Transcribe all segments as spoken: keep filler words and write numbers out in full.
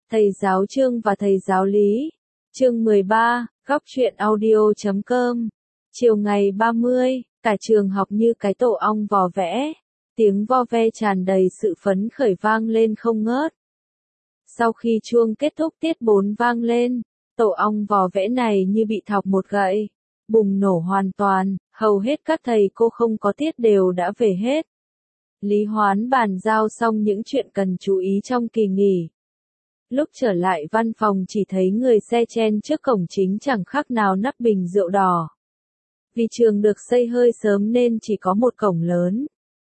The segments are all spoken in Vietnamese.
Thầy giáo Trương và thầy giáo Lý. Chương mười ba, góc truyện audio chấm com. Chiều ngày ba mươi, cả trường học như cái tổ ong vò vẽ. Tiếng vo ve tràn đầy sự phấn khởi vang lên không ngớt. Sau khi chuông kết thúc tiết bốn vang lên, tổ ong vò vẽ này như bị thọc một gậy, bùng nổ hoàn toàn, hầu hết các thầy cô không có tiết đều đã về hết. Lý Hoán bàn giao xong những chuyện cần chú ý trong kỳ nghỉ. Lúc trở lại văn phòng chỉ thấy người xe chen trước cổng chính chẳng khác nào nắp bình rượu đỏ. Vì trường được xây hơi sớm nên chỉ có một cổng lớn.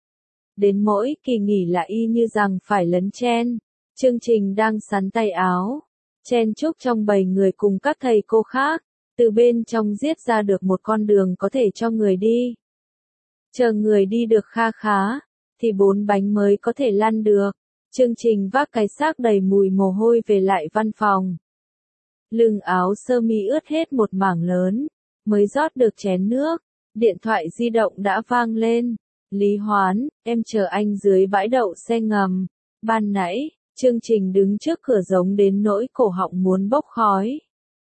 Đến mỗi kỳ nghỉ là y như rằng phải lấn chen. Chương Trình đang sắn tay áo, chen chúc trong bầy người cùng các thầy cô khác, từ bên trong giết ra được một con đường có thể cho người đi. Chờ người đi được kha khá, thì bốn bánh mới có thể lăn được. Chương Trình vác cái xác đầy mùi mồ hôi về lại văn phòng. Lưng áo sơ mi ướt hết một mảng lớn, mới rót được chén nước, điện thoại di động đã vang lên. Lý Hoán, em chờ anh dưới bãi đậu xe ngầm. Ban nãy, Chương Trình đứng trước cửa giống đến nỗi cổ họng muốn bốc khói.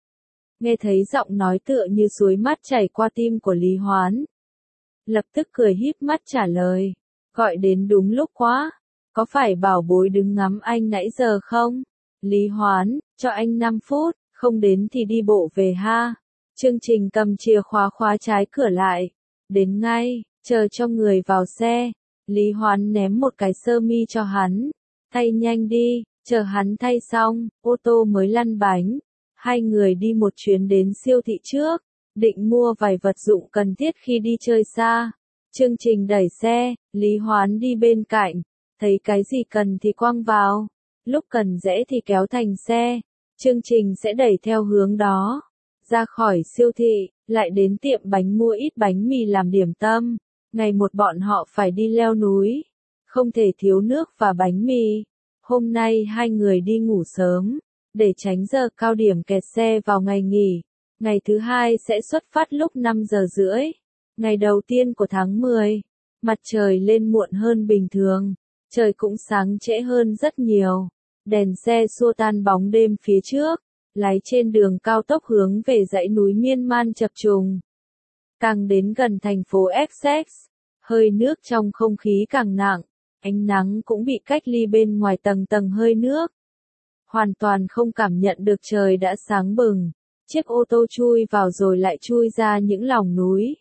Nghe thấy giọng nói tựa như suối mắt chảy qua tim của Lý Hoán. Lập tức cười híp mắt trả lời, gọi đến đúng lúc quá. Có phải bảo bối đứng ngắm anh nãy giờ không? Lý Hoán, cho anh năm phút, không đến thì đi bộ về ha. Chương Trình cầm chìa khóa khóa trái cửa lại. Đến ngay, chờ cho người vào xe. Lý Hoán ném một cái sơ mi cho hắn. Thay nhanh đi, chờ hắn thay xong, ô tô mới lăn bánh. Hai người đi một chuyến đến siêu thị trước, định mua vài vật dụng cần thiết khi đi chơi xa. Chương Trình đẩy xe, Lý Hoán đi bên cạnh. Thấy cái gì cần thì quăng vào, lúc cần rẽ thì kéo thành xe, Chương Trình sẽ đẩy theo hướng đó. Ra khỏi siêu thị, lại đến tiệm bánh mua ít bánh mì làm điểm tâm. Ngày một bọn họ phải đi leo núi, không thể thiếu nước và bánh mì. Hôm nay hai người đi ngủ sớm, để tránh giờ cao điểm kẹt xe vào ngày nghỉ. Ngày thứ hai sẽ xuất phát lúc năm giờ rưỡi. Ngày đầu tiên của tháng mười, mặt trời lên muộn hơn bình thường. Trời cũng sáng trễ hơn rất nhiều. Đèn xe xua tan bóng đêm phía trước, lái trên đường cao tốc hướng về dãy núi miên man chập trùng. Càng đến gần thành phố Essex, hơi nước trong không khí càng nặng, ánh nắng cũng bị cách ly bên ngoài tầng tầng hơi nước. Hoàn toàn không cảm nhận được trời đã sáng bừng, chiếc ô tô chui vào rồi lại chui ra những lòng núi.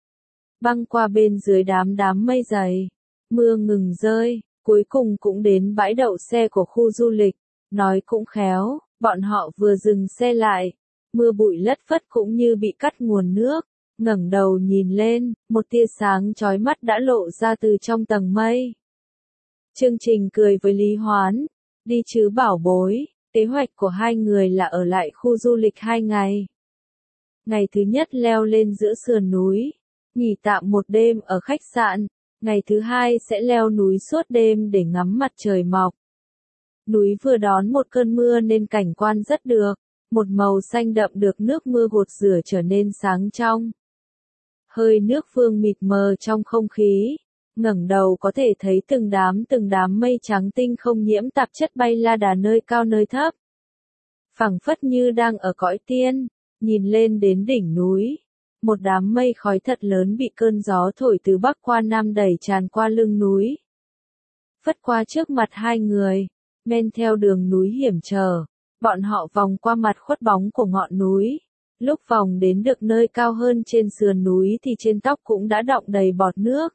Băng qua bên dưới đám đám mây dày, mưa ngừng rơi. Cuối cùng cũng đến bãi đậu xe của khu du lịch, nói cũng khéo, bọn họ vừa dừng xe lại, mưa bụi lất phất cũng như bị cắt nguồn nước, ngẩng đầu nhìn lên, một tia sáng chói mắt đã lộ ra từ trong tầng mây. Chương Trình cười với Lý Hoán, đi chứ bảo bối, kế hoạch của hai người là ở lại khu du lịch hai ngày. Ngày thứ nhất leo lên giữa sườn núi, nghỉ tạm một đêm ở khách sạn. Ngày thứ hai sẽ leo núi suốt đêm để ngắm mặt trời mọc. Núi vừa đón một cơn mưa nên cảnh quan rất được, một màu xanh đậm được nước mưa gột rửa trở nên sáng trong. Hơi nước vương mịt mờ trong không khí, ngẩng đầu có thể thấy từng đám từng đám mây trắng tinh không nhiễm tạp chất bay la đà nơi cao nơi thấp. Phảng phất như đang ở cõi tiên, nhìn lên đến đỉnh núi. Một đám mây khói thật lớn bị cơn gió thổi từ bắc qua nam đẩy tràn qua lưng núi. Phất qua trước mặt hai người, men theo đường núi hiểm trở, bọn họ vòng qua mặt khuất bóng của ngọn núi. Lúc vòng đến được nơi cao hơn trên sườn núi thì trên tóc cũng đã đọng đầy bọt nước.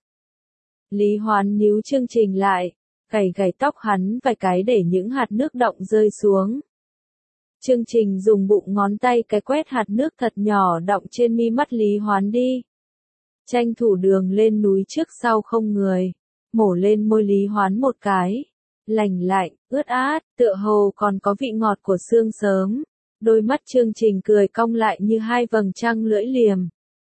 Lý Hoán níu Chương Trình lại, gảy gảy tóc hắn vài cái để những hạt nước đọng rơi xuống. Chương Trình dùng bụng ngón tay cái quét hạt nước thật nhỏ đọng trên mi mắt Lý Hoán đi. Tranh thủ đường lên núi trước sau không người, mổ lên môi Lý Hoán một cái. Lành lạnh, ướt át, tựa hồ còn có vị ngọt của sương sớm. Đôi mắt Chương Trình cười cong lại như hai vầng trăng lưỡi liềm.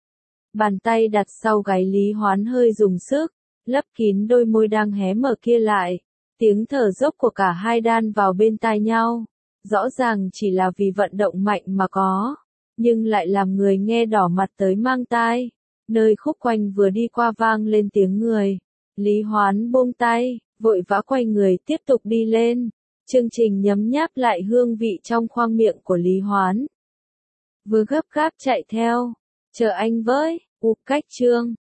Bàn tay đặt sau gáy Lý Hoán hơi dùng sức, lấp kín đôi môi đang hé mở kia lại. Tiếng thở dốc của cả hai đan vào bên tai nhau. Rõ ràng chỉ là vì vận động mạnh mà có, nhưng lại làm người nghe đỏ mặt tới mang tai. Nơi khúc quanh vừa đi qua vang lên tiếng người. Lý Hoán buông tay, vội vã quay người tiếp tục đi lên. Chương trình nhấm nháp lại hương vị trong khoang miệng của Lý Hoán. Vừa gấp gáp chạy theo. Chờ anh với, u cách chương.